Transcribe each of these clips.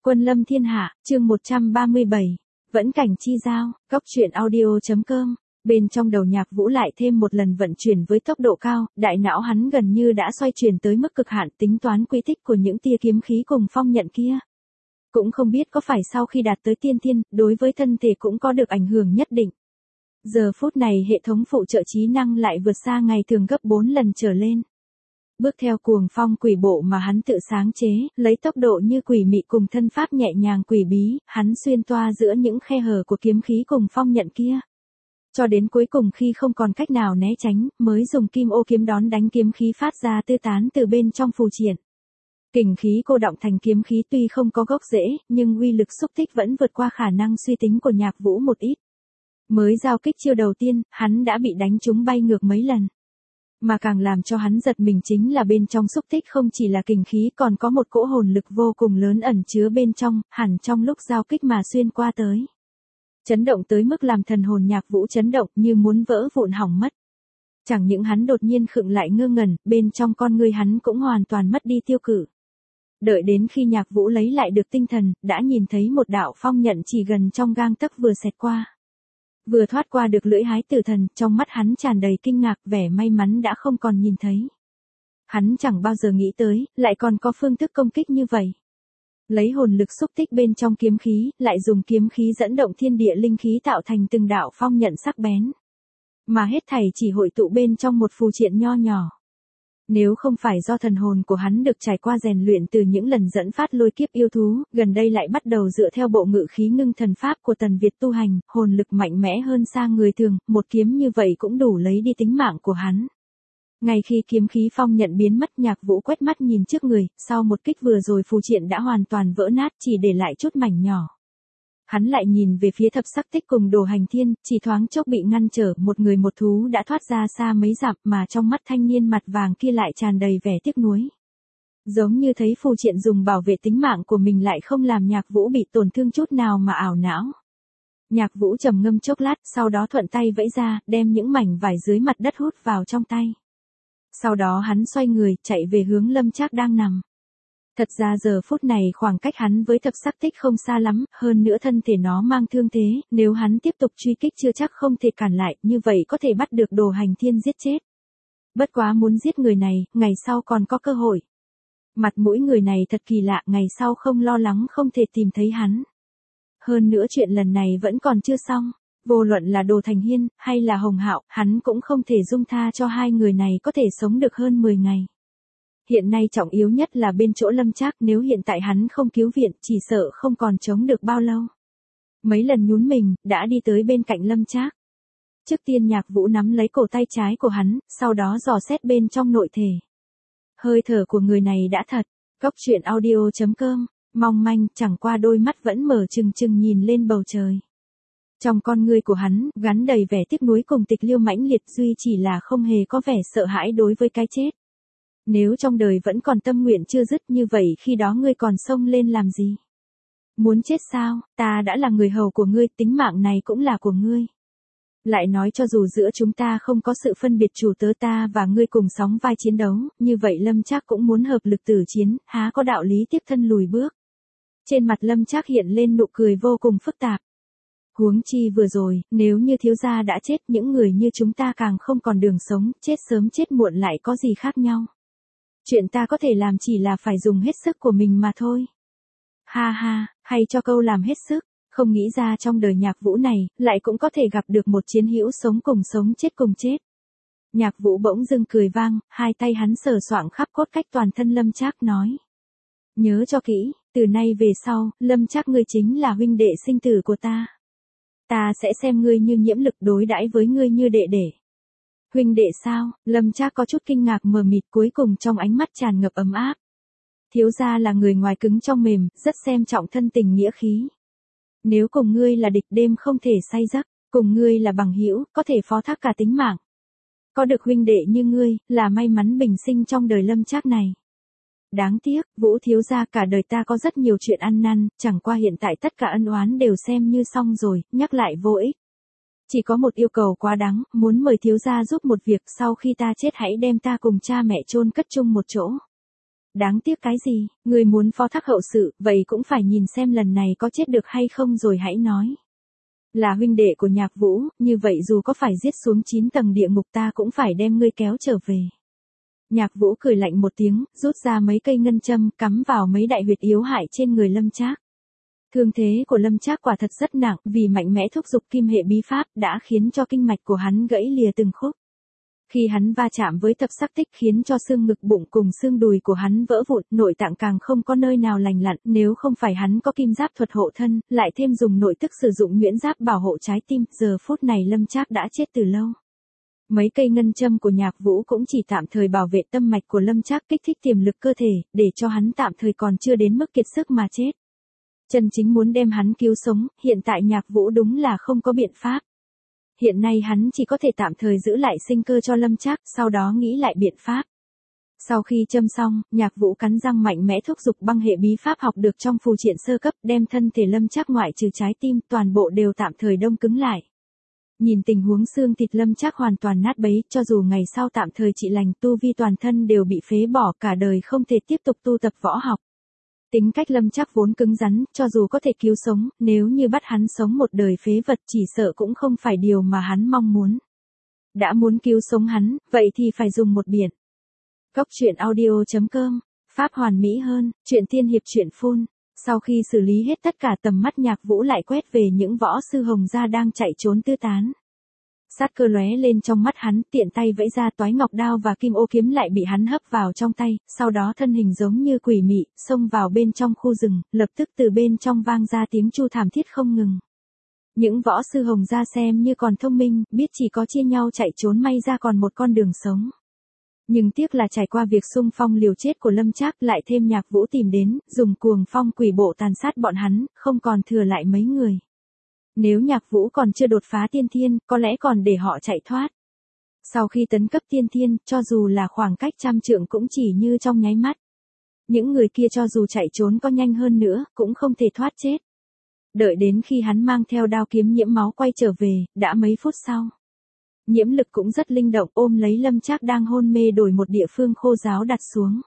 Quân lâm thiên hạ, chương 137. Vẫn cảnh chi giao, góc truyện audio.com. Bên trong đầu Nhạc Vũ lại thêm một lần vận chuyển với tốc độ cao, đại não hắn gần như đã xoay chuyển tới mức cực hạn, tính toán quy tích của những tia kiếm khí cùng phong nhận kia. Cũng không biết có phải sau khi đạt tới tiên thiên, đối với thân thể cũng có được ảnh hưởng nhất định. Giờ phút này hệ thống phụ trợ trí năng lại vượt xa ngày thường gấp 4 lần trở lên. Bước theo cuồng phong quỷ bộ mà hắn tự sáng chế, lấy tốc độ như quỷ mị cùng thân pháp nhẹ nhàng quỷ bí, hắn xuyên toa giữa những khe hở của kiếm khí cùng phong nhận kia. Cho đến cuối cùng khi không còn cách nào né tránh, mới dùng kim ô kiếm đón đánh kiếm khí phát ra tư tán từ bên trong phù triện. Kình khí cô động thành kiếm khí tuy không có gốc rễ, nhưng uy lực xúc tích vẫn vượt qua khả năng suy tính của Nhạc Vũ một ít. Mới giao kích chiêu đầu tiên, hắn đã bị đánh trúng bay ngược mấy lần. Mà càng làm cho hắn giật mình chính là bên trong xúc tích không chỉ là kình khí còn có một cỗ hồn lực vô cùng lớn ẩn chứa bên trong, hẳn trong lúc giao kích mà xuyên qua tới. Chấn động tới mức làm thần hồn Nhạc Vũ chấn động như muốn vỡ vụn hỏng mất. Chẳng những hắn đột nhiên khựng lại ngơ ngẩn, bên trong con người hắn cũng hoàn toàn mất đi tiêu cự. Đợi đến khi Nhạc Vũ lấy lại được tinh thần, đã nhìn thấy một đạo phong nhận chỉ gần trong gang tấc vừa xẹt qua. Vừa thoát qua được lưỡi hái tử thần, trong mắt hắn tràn đầy kinh ngạc, vẻ may mắn đã không còn nhìn thấy. Hắn chẳng bao giờ nghĩ tới, lại còn có phương thức công kích như vậy. Lấy hồn lực xúc tích bên trong kiếm khí, lại dùng kiếm khí dẫn động thiên địa linh khí tạo thành từng đạo phong nhận sắc bén. Mà hết thảy chỉ hội tụ bên trong một phù triện nho nhỏ. Nếu không phải do thần hồn của hắn được trải qua rèn luyện từ những lần dẫn phát lôi kiếp yêu thú, gần đây lại bắt đầu dựa theo bộ ngự khí ngưng thần pháp của Tần Việt tu hành, hồn lực mạnh mẽ hơn xa người thường, một kiếm như vậy cũng đủ lấy đi tính mạng của hắn. Ngay khi kiếm khí phong nhận biến mất, Nhạc Vũ quét mắt nhìn trước người, sau một kích vừa rồi phù triện đã hoàn toàn vỡ nát, chỉ để lại chút mảnh nhỏ. Hắn lại nhìn về phía thập sắc tích cùng Đồ Hành Thiên, chỉ thoáng chốc bị ngăn trở, một người một thú đã thoát ra xa mấy dặm, mà trong mắt thanh niên mặt vàng kia lại tràn đầy vẻ tiếc nuối. Giống như thấy phù triện dùng bảo vệ tính mạng của mình lại không làm Nhạc Vũ bị tổn thương chút nào mà ảo não. Nhạc Vũ trầm ngâm chốc lát, sau đó thuận tay vẫy ra, đem những mảnh vải dưới mặt đất hút vào trong tay. Sau đó hắn xoay người, chạy về hướng Lâm Trác đang nằm. Thật ra giờ phút này khoảng cách hắn với thập sắc tích không xa lắm, hơn nữa thân thể nó mang thương thế, nếu hắn tiếp tục truy kích chưa chắc không thể cản lại, như vậy có thể bắt được Đồ Hành Thiên giết chết. Bất quá muốn giết người này, ngày sau còn có cơ hội. Mặt mũi người này thật kỳ lạ, ngày sau không lo lắng không thể tìm thấy hắn. Hơn nữa chuyện lần này vẫn còn chưa xong, vô luận là Đồ Thành Hiên, hay là Hồng Hạo, hắn cũng không thể dung tha cho hai người này có thể sống được hơn 10 ngày. Hiện nay trọng yếu nhất là bên chỗ Lâm Trác, nếu hiện tại hắn không cứu viện, chỉ sợ không còn chống được bao lâu. Mấy lần nhún mình, đã đi tới bên cạnh Lâm Trác. Trước tiên Nhạc Vũ nắm lấy cổ tay trái của hắn, sau đó dò xét bên trong nội thể. Hơi thở của người này đã thật, góc truyện audio.com, mong manh, chẳng qua đôi mắt vẫn mở trừng trừng nhìn lên bầu trời. Trong con ngươi của hắn, gắn đầy vẻ tiếc nuối cùng tịch liêu mãnh liệt, duy chỉ là không hề có vẻ sợ hãi đối với cái chết. Nếu trong đời vẫn còn tâm nguyện chưa dứt như vậy khi đó ngươi còn xông lên làm gì? Muốn chết sao, ta đã là người hầu của ngươi, tính mạng này cũng là của ngươi. Lại nói cho dù giữa chúng ta không có sự phân biệt chủ tớ, ta và ngươi cùng sóng vai chiến đấu, như vậy Lâm Trác cũng muốn hợp lực tử chiến, há có đạo lý tiếp thân lùi bước. Trên mặt Lâm Trác hiện lên nụ cười vô cùng phức tạp. Huống chi vừa rồi, nếu như thiếu gia đã chết, những người như chúng ta càng không còn đường sống, chết sớm chết muộn lại có gì khác nhau. Chuyện ta có thể làm chỉ là phải dùng hết sức của mình mà thôi. Ha ha, hay cho câu làm hết sức, không nghĩ ra trong đời Nhạc Vũ này, lại cũng có thể gặp được một chiến hữu sống chết cùng chết. Nhạc Vũ bỗng dưng cười vang, hai tay hắn sờ soạng khắp cốt cách toàn thân Lâm Trác nói. Nhớ cho kỹ, từ nay về sau, Lâm Trác ngươi chính là huynh đệ sinh tử của ta. Ta sẽ xem ngươi như nhiễm lực, đối đãi với ngươi như đệ đệ. Huynh đệ sao? Lâm Trác có chút kinh ngạc mờ mịt, cuối cùng trong ánh mắt tràn ngập ấm áp. Thiếu gia là người ngoài cứng trong mềm, rất xem trọng thân tình nghĩa khí. Nếu cùng ngươi là địch đêm không thể say giấc, cùng ngươi là bằng hữu, có thể phó thác cả tính mạng. Có được huynh đệ như ngươi, là may mắn bình sinh trong đời Lâm Trác này. Đáng tiếc, Vũ thiếu gia, cả đời ta có rất nhiều chuyện ăn năn, chẳng qua hiện tại tất cả ân oán đều xem như xong rồi, nhắc lại vô ích. Chỉ có một yêu cầu quá đáng, muốn mời thiếu gia giúp một việc, sau khi ta chết hãy đem ta cùng cha mẹ chôn cất chung một chỗ. Đáng tiếc cái gì, người muốn phó thác hậu sự, vậy cũng phải nhìn xem lần này có chết được hay không rồi hãy nói. Là huynh đệ của Nhạc Vũ, như vậy dù có phải giết xuống 9 tầng địa ngục ta cũng phải đem ngươi kéo trở về. Nhạc Vũ cười lạnh một tiếng, rút ra mấy cây ngân châm, cắm vào mấy đại huyệt yếu hại trên người Lâm Trác. Thương thế của Lâm Trác quả thật rất nặng, vì mạnh mẽ thúc giục kim hệ bí pháp đã khiến cho kinh mạch của hắn gãy lìa từng khúc. Khi hắn va chạm với tập sắc tích khiến cho xương ngực bụng cùng xương đùi của hắn vỡ vụn, nội tạng càng không có nơi nào lành lặn, nếu không phải hắn có kim giáp thuật hộ thân, lại thêm dùng nội tức sử dụng nhuyễn giáp bảo hộ trái tim, giờ phút này Lâm Trác đã chết từ lâu. Mấy cây ngân châm của Nhạc Vũ cũng chỉ tạm thời bảo vệ tâm mạch của Lâm Trác, kích thích tiềm lực cơ thể, để cho hắn tạm thời còn chưa đến mức kiệt sức mà chết. Chân chính muốn đem hắn cứu sống, hiện tại Nhạc Vũ đúng là không có biện pháp. Hiện nay hắn chỉ có thể tạm thời giữ lại sinh cơ cho Lâm Trác, sau đó nghĩ lại biện pháp. Sau khi châm xong, Nhạc Vũ cắn răng mạnh mẽ thúc giục băng hệ bí pháp học được trong phù triện sơ cấp, đem thân thể Lâm Trác ngoại trừ trái tim, toàn bộ đều tạm thời đông cứng lại. Nhìn tình huống xương thịt Lâm Trác hoàn toàn nát bấy, cho dù ngày sau tạm thời trị lành, tu vi toàn thân đều bị phế bỏ, cả đời không thể tiếp tục tu tập võ học. Tính cách Lâm Trác vốn cứng rắn, cho dù có thể cứu sống, nếu như bắt hắn sống một đời phế vật chỉ sợ cũng không phải điều mà hắn mong muốn. Đã muốn cứu sống hắn, vậy thì phải dùng một biển. Góc truyện audio.com, Pháp hoàn mỹ hơn, truyện tiên hiệp truyện phun. Sau khi xử lý hết tất cả tầm mắt Nhạc Vũ lại quét về những võ sư hồng gia đang chạy trốn tứ tán. Sát cơ lóe lên trong mắt hắn, tiện tay vẫy ra toái ngọc đao và kim ô kiếm lại bị hắn hấp vào trong tay, sau đó thân hình giống như quỷ mị, xông vào bên trong khu rừng, lập tức từ bên trong vang ra tiếng chu thảm thiết không ngừng. Những võ sư hồng gia xem như còn thông minh, biết chỉ có chia nhau chạy trốn may ra còn một con đường sống. Nhưng tiếc là trải qua việc xung phong liều chết của Lâm Trác lại thêm Nhạc Vũ tìm đến, dùng cuồng phong quỷ bộ tàn sát bọn hắn, không còn thừa lại mấy người. Nếu Nhạc Vũ còn chưa đột phá tiên thiên, có lẽ còn để họ chạy thoát. Sau khi tấn cấp tiên thiên, cho dù là khoảng cách 100 trượng cũng chỉ như trong nháy mắt. Những người kia cho dù chạy trốn có nhanh hơn nữa, cũng không thể thoát chết. Đợi đến khi hắn mang theo đao kiếm nhiễm máu quay trở về, đã mấy phút sau. Nhiễm Lực cũng rất linh động, ôm lấy Lâm Trác đang hôn mê đổi một địa phương khô ráo đặt xuống.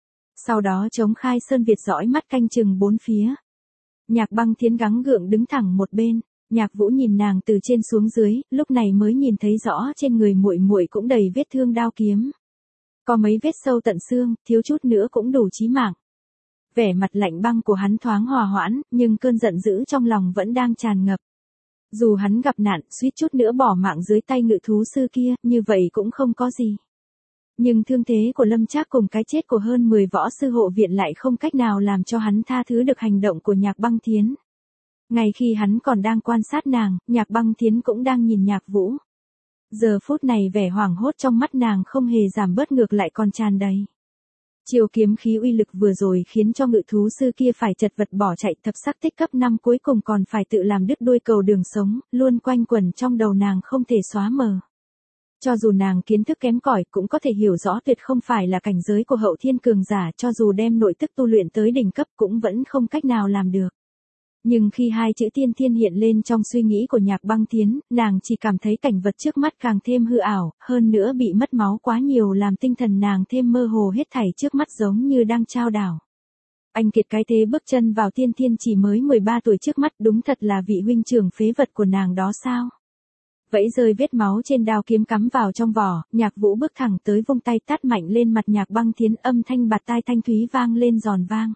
Sau đó chống khai sơn Việt dõi mắt canh chừng bốn phía. Nhạc Băng Thiến gắng gượng đứng thẳng một bên. Nhạc Vũ nhìn nàng từ trên xuống dưới, lúc này mới nhìn thấy rõ trên người muội muội cũng đầy vết thương đao kiếm. Có mấy vết sâu tận xương, thiếu chút nữa cũng đủ chí mạng. Vẻ mặt lạnh băng của hắn thoáng hòa hoãn, nhưng cơn giận dữ trong lòng vẫn đang tràn ngập. Dù hắn gặp nạn, suýt chút nữa bỏ mạng dưới tay ngự thú sư kia, như vậy cũng không có gì. Nhưng thương thế của Lâm Trác cùng cái chết của hơn 10 võ sư hộ viện lại không cách nào làm cho hắn tha thứ được hành động của Nhạc Băng Thiến. Ngay khi hắn còn đang quan sát nàng, Nhạc Băng Thiến cũng đang nhìn Nhạc Vũ. Giờ phút này vẻ hoảng hốt trong mắt nàng không hề giảm bớt, ngược lại còn tràn đầy. Chiêu kiếm khí uy lực vừa rồi khiến cho ngự thú sư kia phải chật vật bỏ chạy, thập sắc tích cấp 5 cuối cùng còn phải tự làm đứt đuôi cầu đường sống, luôn quanh quẩn trong đầu nàng không thể xóa mờ. Cho dù nàng kiến thức kém cỏi cũng có thể hiểu rõ tuyệt không phải là cảnh giới của hậu thiên cường giả, cho dù đem nội tức tu luyện tới đỉnh cấp cũng vẫn không cách nào làm được. Nhưng khi hai chữ tiên thiên hiện lên trong suy nghĩ của Nhạc Băng Thiến, nàng chỉ cảm thấy cảnh vật trước mắt càng thêm hư ảo, hơn nữa bị mất máu quá nhiều làm tinh thần nàng thêm mơ hồ, hết thảy trước mắt giống như đang trao đảo. Anh Kiệt cái thế bước chân vào tiên thiên chỉ mới 13 tuổi, trước mắt đúng thật là vị huynh trưởng phế vật của nàng đó sao? Vẫy rơi vết máu trên đao kiếm cắm vào trong vỏ, Nhạc Vũ bước thẳng tới vung tay tát mạnh lên mặt Nhạc Băng Thiến, âm thanh bạt tai thanh thúy vang lên giòn vang.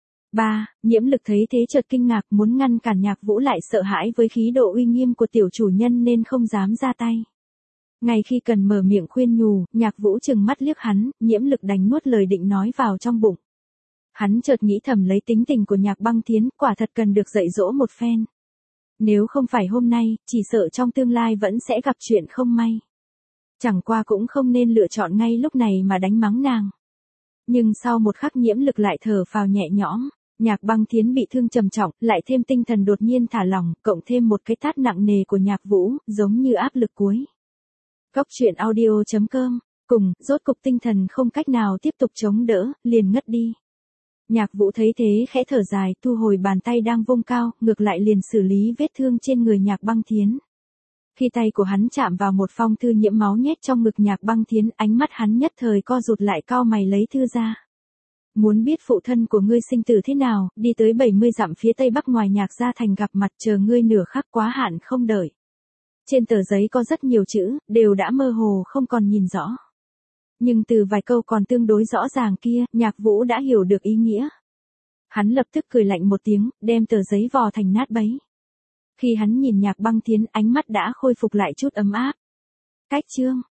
Nhiễm Lực thấy thế chợt kinh ngạc, muốn ngăn cản Nhạc Vũ lại sợ hãi với khí độ uy nghiêm của tiểu chủ nhân nên không dám ra tay. Ngay khi cần mở miệng khuyên nhủ, Nhạc Vũ trừng mắt liếc hắn, Nhiễm Lực đành nuốt lời định nói vào trong bụng. Hắn chợt nghĩ thầm lấy tính tình của Nhạc Băng Thiến, quả thật cần được dạy dỗ một phen. Nếu không phải hôm nay, chỉ sợ trong tương lai vẫn sẽ gặp chuyện không may. Chẳng qua cũng không nên lựa chọn ngay lúc này mà đánh mắng nàng. Nhưng sau một khắc Nhiễm Lực lại thở phào nhẹ nhõm. Nhạc Băng Thiến bị thương trầm trọng, lại thêm tinh thần đột nhiên thả lỏng, cộng thêm một cái tát nặng nề của Nhạc Vũ, giống như áp lực cuối. Góc truyện audio.com, cùng, rốt cục tinh thần không cách nào tiếp tục chống đỡ, liền ngất đi. Nhạc Vũ thấy thế khẽ thở dài, thu hồi bàn tay đang vung cao, ngược lại liền xử lý vết thương trên người Nhạc Băng Thiến. Khi tay của hắn chạm vào một phong thư nhiễm máu nhét trong ngực Nhạc Băng Thiến, ánh mắt hắn nhất thời co rụt lại, cau mày lấy thư ra. Muốn biết phụ thân của ngươi sinh tử thế nào, đi tới 70 dặm phía tây bắc ngoài Nhạc Gia Thành gặp mặt, chờ ngươi nửa khắc quá hạn không đợi. Trên tờ giấy có rất nhiều chữ, đều đã mơ hồ không còn nhìn rõ. Nhưng từ vài câu còn tương đối rõ ràng kia, Nhạc Vũ đã hiểu được ý nghĩa. Hắn lập tức cười lạnh một tiếng, đem tờ giấy vò thành nát bấy. Khi hắn nhìn Nhạc Băng Thiến, ánh mắt đã khôi phục lại chút ấm áp. Cách chương